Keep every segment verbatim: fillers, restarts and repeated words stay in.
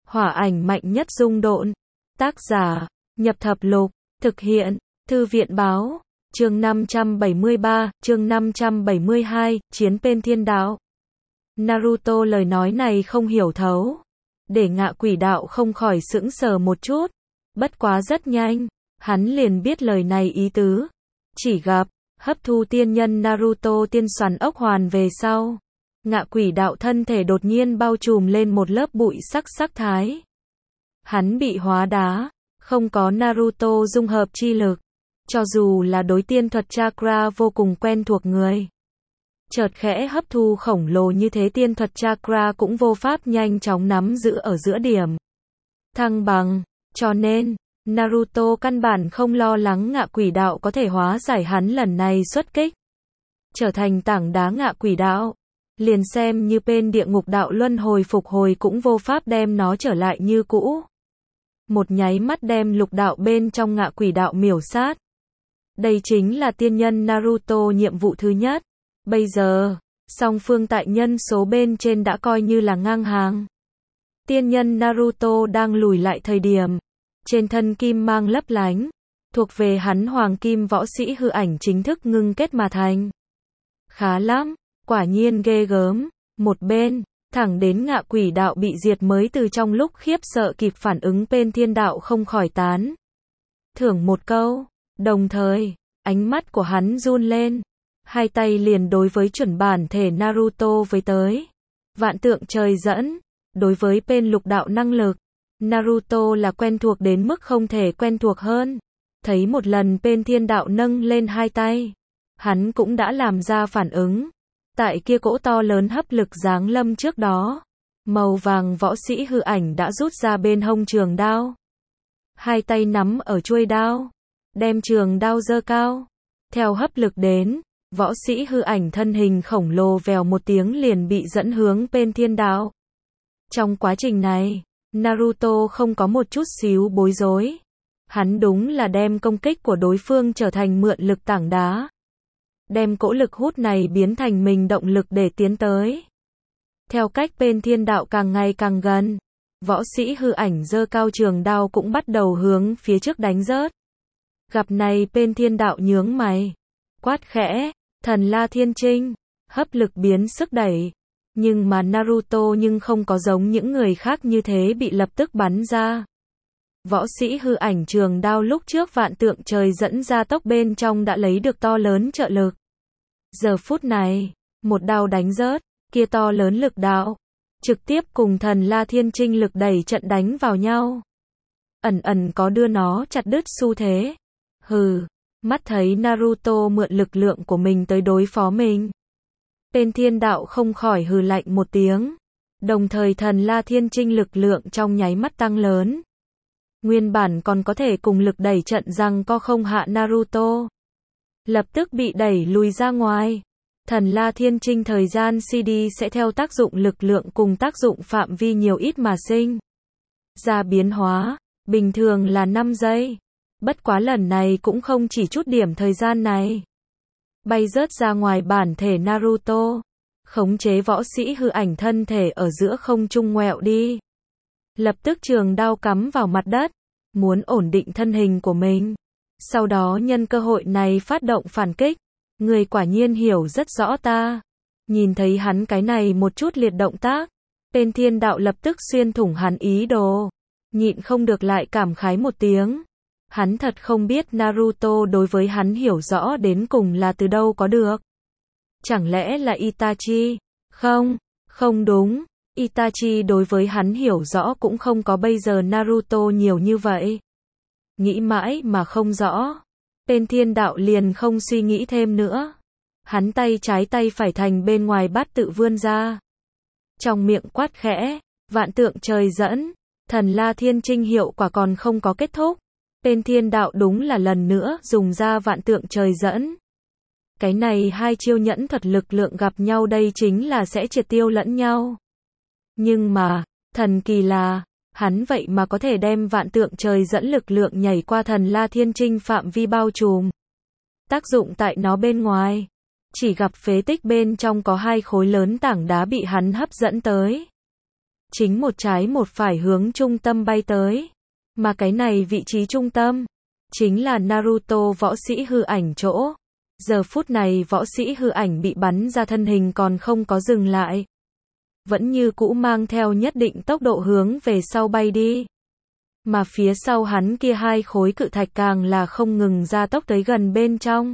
Hỏa ảnh mạnh nhất dung độn. Tác giả, Nhập Thập Lục. Thực hiện, Thư viện Báo. Chương năm trăm bảy mươi ba, chương năm trăm bảy mươi hai, Chiến bên thiên đạo. Naruto lời nói này không hiểu thấu. Để Ngạ Quỷ Đạo không khỏi sững sờ một chút. Bất quá rất nhanh, hắn liền biết lời này ý tứ. Chỉ gặp, hấp thu tiên nhân Naruto tiên xoắn ốc hoàn về sau. Ngạ Quỷ Đạo thân thể đột nhiên bao trùm lên một lớp bụi sắc sắc thái. Hắn bị hóa đá, không có Naruto dung hợp chi lực. Cho dù là đối tiên thuật chakra vô cùng quen thuộc người. Chợt khẽ hấp thu khổng lồ như thế tiên thuật chakra cũng vô pháp nhanh chóng nắm giữ ở giữa điểm. Thăng bằng, cho nên, Naruto căn bản không lo lắng Ngạ Quỷ Đạo có thể hóa giải hắn lần này xuất kích. Trở thành tảng đá Ngạ Quỷ Đạo. Liền xem như bên địa ngục đạo luân hồi phục hồi cũng vô pháp đem nó trở lại như cũ. Một nháy mắt đem lục đạo bên trong Ngạ Quỷ Đạo miểu sát. Đây chính là tiên nhân Naruto nhiệm vụ thứ nhất. Bây giờ, song phương tại nhân số bên trên đã coi như là ngang hàng. Tiên nhân Naruto đang lùi lại thời điểm. Trên thân kim mang lấp lánh. Thuộc về hắn hoàng kim võ sĩ hư ảnh chính thức ngưng kết mà thành. Khá lắm, quả nhiên ghê gớm. Một bên, thẳng đến Ngạ Quỷ Đạo bị diệt mới từ trong lúc khiếp sợ kịp phản ứng bên thiên đạo không khỏi tán. Thưởng một câu. Đồng thời, ánh mắt của hắn run lên. Hai tay liền đối với chuẩn bản thể Naruto với tới. Vạn tượng trời dẫn. Đối với bên lục đạo năng lực, Naruto là quen thuộc đến mức không thể quen thuộc hơn. Thấy một lần bên thiên đạo nâng lên hai tay. Hắn cũng đã làm ra phản ứng. Tại kia cỗ to lớn hấp lực giáng lâm trước đó. Màu vàng võ sĩ hư ảnh đã rút ra bên hông trường đao. Hai tay nắm ở chuôi đao. Đem trường đao giơ cao. Theo hấp lực đến, võ sĩ hư ảnh thân hình khổng lồ vèo một tiếng liền bị dẫn hướng bên thiên đạo. Trong quá trình này, Naruto không có một chút xíu bối rối. Hắn đúng là đem công kích của đối phương trở thành mượn lực tảng đá. Đem cỗ lực hút này biến thành mình động lực để tiến tới. Theo cách bên thiên đạo càng ngày càng gần, võ sĩ hư ảnh giơ cao trường đao cũng bắt đầu hướng phía trước đánh rớt. Gặp này bên thiên đạo nhướng mày. Quát khẽ, thần La Thiên Trinh, hấp lực biến sức đẩy. Nhưng mà Naruto nhưng không có giống những người khác như thế bị lập tức bắn ra. Võ sĩ hư ảnh trường đao lúc trước vạn tượng trời dẫn ra tốc bên trong đã lấy được to lớn trợ lực. Giờ phút này, một đao đánh rớt, kia to lớn lực đạo. Trực tiếp cùng thần La Thiên Trinh lực đẩy trận đánh vào nhau. Ẩn ẩn có đưa nó chặt đứt xu thế. Hừ, mắt thấy Naruto mượn lực lượng của mình tới đối phó mình. Bên thiên đạo không khỏi hừ lạnh một tiếng. Đồng thời thần La Thiên Trinh lực lượng trong nháy mắt tăng lớn. Nguyên bản còn có thể cùng lực đẩy trận rằng co không hạ Naruto. Lập tức bị đẩy lùi ra ngoài. Thần La Thiên Trinh thời gian xê đê sẽ theo tác dụng lực lượng cùng tác dụng phạm vi nhiều ít mà sinh ra biến hóa. Bình thường là năm giây. Bất quá lần này cũng không chỉ chút điểm thời gian này. Bay rớt ra ngoài bản thể Naruto. Khống chế võ sĩ hư ảnh thân thể ở giữa không trung ngoẹo đi. Lập tức trường đao cắm vào mặt đất. Muốn ổn định thân hình của mình. Sau đó nhân cơ hội này phát động phản kích. Người quả nhiên hiểu rất rõ ta. Nhìn thấy hắn cái này một chút liệt động tác. Bên thiên đạo lập tức xuyên thủng hắn ý đồ. Nhịn không được lại cảm khái một tiếng. Hắn thật không biết Naruto đối với hắn hiểu rõ đến cùng là từ đâu có được. Chẳng lẽ là Itachi? Không, không đúng. Itachi đối với hắn hiểu rõ cũng không có bây giờ Naruto nhiều như vậy. Nghĩ mãi mà không rõ. Bên thiên đạo liền không suy nghĩ thêm nữa. Hắn tay trái tay phải thành bên ngoài bát tự vươn ra. Trong miệng quát khẽ, vạn tượng trời dẫn. Thần La Thiên Trinh hiệu quả còn không có kết thúc. Bên thiên đạo đúng là lần nữa dùng ra vạn tượng trời dẫn. Cái này hai chiêu nhẫn thuật lực lượng gặp nhau đây chính là sẽ triệt tiêu lẫn nhau. Nhưng mà, thần kỳ là, hắn vậy mà có thể đem vạn tượng trời dẫn lực lượng nhảy qua thần La Thiên Trinh phạm vi bao trùm. Tác dụng tại nó bên ngoài. Chỉ gặp phế tích bên trong có hai khối lớn tảng đá bị hắn hấp dẫn tới. chính một trái một phải hướng trung tâm bay tới. Mà cái này vị trí trung tâm, chính là Naruto võ sĩ hư ảnh chỗ. Giờ phút này võ sĩ hư ảnh bị bắn ra thân hình còn không có dừng lại. Vẫn như cũ mang theo nhất định tốc độ hướng về sau bay đi. Mà phía sau hắn kia hai khối cự thạch càng là không ngừng ra tốc tới gần bên trong.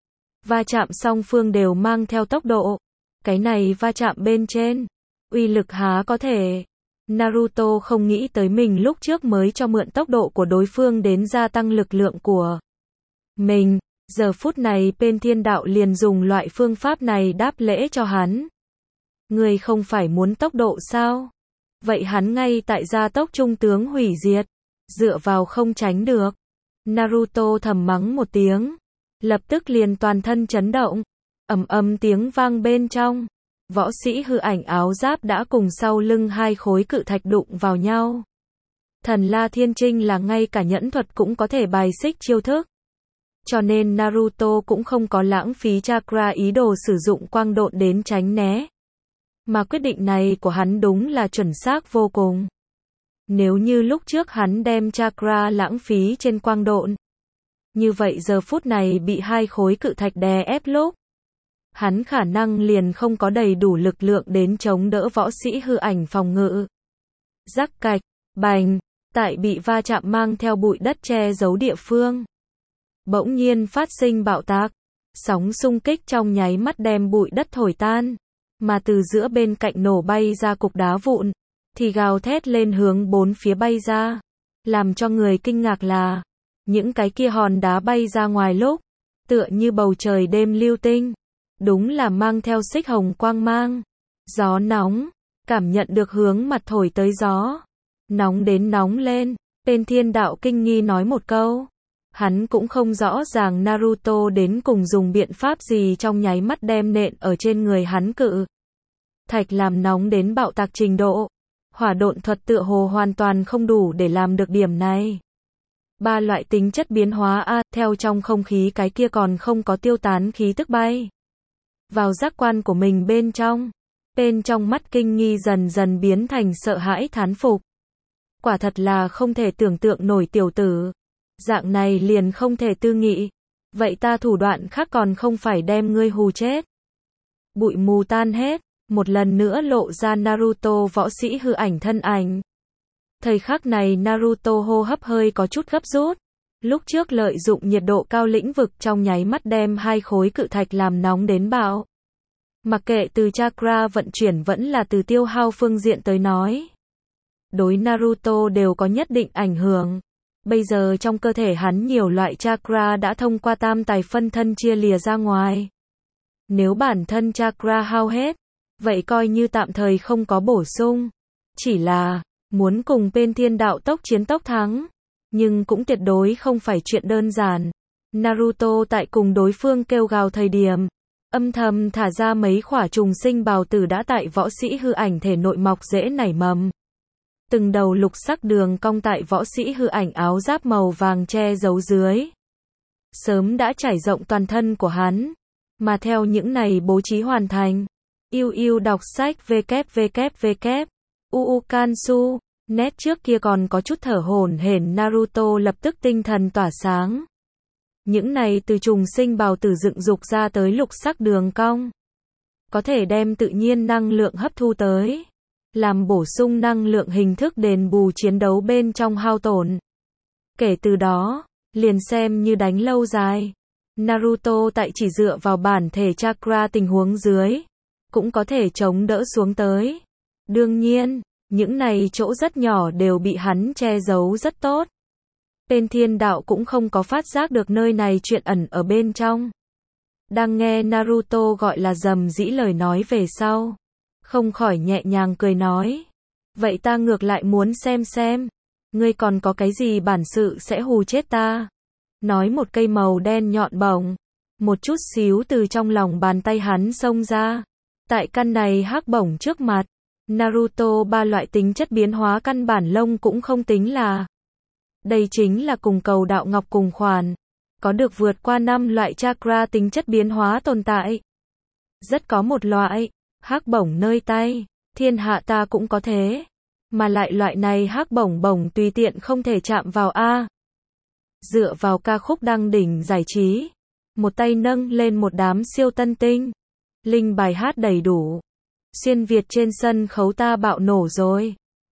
Va chạm song phương đều mang theo tốc độ. Cái này va chạm bên trên, uy lực há có thể. Naruto không nghĩ tới mình lúc trước mới cho mượn tốc độ của đối phương đến gia tăng lực lượng của mình. Giờ phút này bên thiên đạo liền dùng loại phương pháp này đáp lễ cho hắn. Người không phải muốn tốc độ sao? Vậy hắn ngay tại gia tốc trung tướng hủy diệt. Dựa vào không tránh được. Naruto thầm mắng một tiếng. Lập tức liền toàn thân chấn động. Ầm ầm tiếng vang bên trong. Võ sĩ hư ảnh áo giáp đã cùng sau lưng hai khối cự thạch đụng vào nhau. Thần La Thiên Trinh là ngay cả nhẫn thuật cũng có thể bài xích chiêu thức. Cho nên Naruto cũng không có lãng phí chakra ý đồ sử dụng quang độn đến tránh né. Mà quyết định này của hắn đúng là chuẩn xác vô cùng. Nếu như lúc trước hắn đem chakra lãng phí trên quang độn, như vậy giờ phút này bị hai khối cự thạch đè ép lúc, hắn khả năng liền không có đầy đủ lực lượng đến chống đỡ võ sĩ hư ảnh phòng ngự. Rắc cạch, bành, tại bị va chạm mang theo bụi đất che giấu địa phương. Bỗng nhiên phát sinh bạo tạc, sóng xung kích trong nháy mắt đem bụi đất thổi tan, mà từ giữa bên cạnh nổ bay ra cục đá vụn, thì gào thét lên hướng bốn phía bay ra. Làm cho người kinh ngạc là, những cái kia hòn đá bay ra ngoài lúc, tựa như bầu trời đêm lưu tinh, đúng là mang theo xích hồng quang mang. Gió nóng, cảm nhận được hướng mặt thổi tới gió, nóng đến nóng lên, bên thiên đạo kinh nghi nói một câu. Hắn cũng không rõ ràng Naruto đến cùng dùng biện pháp gì trong nháy mắt đem nện ở trên người hắn cự thạch làm nóng đến bạo tạc trình độ. Hỏa độn thuật tựa hồ hoàn toàn không đủ để làm được điểm này. Ba loại tính chất biến hóa a, theo trong không khí cái kia còn không có tiêu tán khí tức bay vào giác quan của mình bên trong. Bên trong mắt kinh nghi dần dần biến thành sợ hãi thán phục. Quả thật là không thể tưởng tượng nổi tiểu tử. Dạng này liền không thể tư nghị. Vậy ta thủ đoạn khác còn không phải đem ngươi hù chết. Bụi mù tan hết, một lần nữa lộ ra Naruto võ sĩ hư ảnh thân ảnh. Thời khắc này Naruto hô hấp hơi có chút gấp rút. Lúc trước lợi dụng nhiệt độ cao lĩnh vực trong nháy mắt đem hai khối cự thạch làm nóng đến bạo. Mặc kệ từ chakra vận chuyển vẫn là từ tiêu hao phương diện tới nói, đối Naruto đều có nhất định ảnh hưởng. Bây giờ trong cơ thể hắn nhiều loại chakra đã thông qua tam tài phân thân chia lìa ra ngoài. Nếu bản thân chakra hao hết, vậy coi như tạm thời không có bổ sung. Chỉ là, muốn cùng bên thiên đạo tốc chiến tốc thắng, nhưng cũng tuyệt đối không phải chuyện đơn giản. Naruto tại cùng đối phương kêu gào thời điểm, âm thầm thả ra mấy khỏa trùng sinh bào tử đã tại võ sĩ hư ảnh thể nội mọc rễ nảy mầm. Từng đầu lục sắc đường cong tại võ sĩ hư ảnh áo giáp màu vàng che giấu dưới. Sớm đã trải rộng toàn thân của hắn. Mà theo những này bố trí hoàn thành. Yêu yêu đọc sách www. Uukansu. Nét trước kia còn có chút thở hổn hển Naruto lập tức tinh thần tỏa sáng. Những này từ trùng sinh bào tử dựng dục ra tới lục sắc đường cong. Có thể đem tự nhiên năng lượng hấp thu tới. Làm bổ sung năng lượng hình thức đền bù chiến đấu bên trong hao tổn. Kể từ đó, liền xem như đánh lâu dài. Naruto tại chỉ dựa vào bản thể chakra tình huống dưới, cũng có thể chống đỡ xuống tới. Đương nhiên, những này chỗ rất nhỏ đều bị hắn che giấu rất tốt. Bên thiên đạo cũng không có phát giác được nơi này chuyện ẩn ở bên trong. Đang nghe Naruto gọi là dầm dĩ lời nói về sau. Không khỏi nhẹ nhàng cười nói. Vậy ta ngược lại muốn xem xem. Ngươi còn có cái gì bản sự sẽ hù chết ta. Nói một cây màu đen nhọn bổng. Một chút xíu từ trong lòng bàn tay hắn xông ra. Tại căn này hắc bổng trước mặt. Naruto ba loại tính chất biến hóa căn bản lông cũng không tính là. Đây chính là cùng cầu đạo ngọc cùng khoản. Có được vượt qua năm loại chakra tính chất biến hóa tồn tại. Rất có một loại. Hắc bổng nơi tay, thiên hạ ta cũng có thế. Mà lại loại này hắc bổng bổng tùy tiện không thể chạm vào a. Dựa vào ca khúc đăng đỉnh giải trí, một tay nâng lên một đám siêu tân tinh. Linh bài hát đầy đủ. Xuyên Việt trên sân khấu ta bạo nổ rồi.